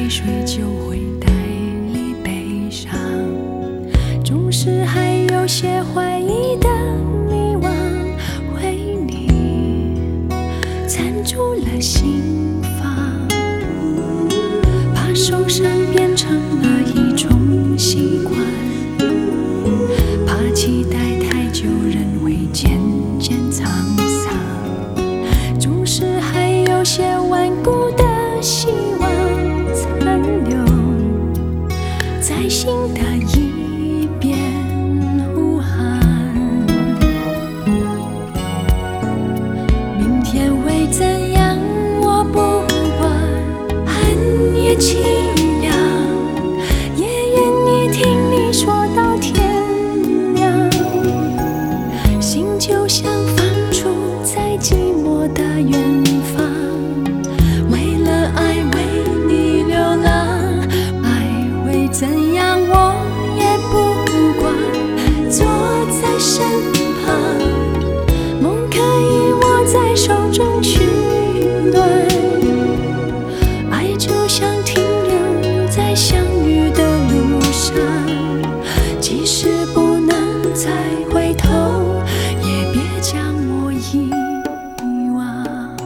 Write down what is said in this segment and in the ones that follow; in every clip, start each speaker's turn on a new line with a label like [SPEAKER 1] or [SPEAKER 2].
[SPEAKER 1] 泪水就会带离悲伤，总是还有些怀疑的迷惘，为你缠住了心房，怕受伤变成了一种习惯，怕期待太久人会渐渐沧桑，总是还有些顽固的希望残留在心的一边呼喊，明天会怎样我不管，恨也凄凉，也愿意听你说到天亮，心就像放逐在寂寞的远方，为了爱为你流浪，爱会怎样我也不管，坐在身旁，梦可以握在手中取暖，爱就像停留在相遇的路上，即使不能再回头，也别将我遗忘。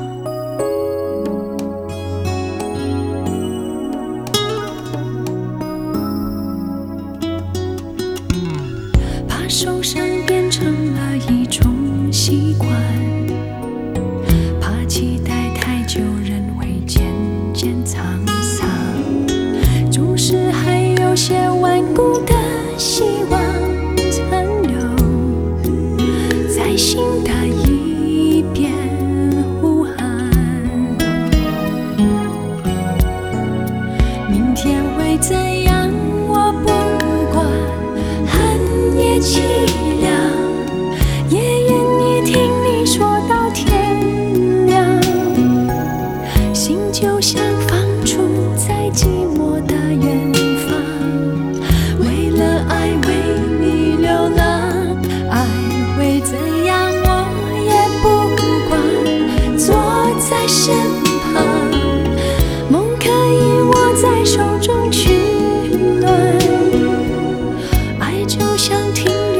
[SPEAKER 1] 怕受伤变成了一种习惯，怕期待太久人会渐渐沧桑，总是还有些顽固的希望残留在心的一边呼喊，明天会怎样我不管，恨也凄凉，也愿意听你说到天亮，心就像放逐在寂寞的远方，为了爱为你流浪，爱会怎样我也不管，坐在身旁，梦可以握在手中取暖，爱就像停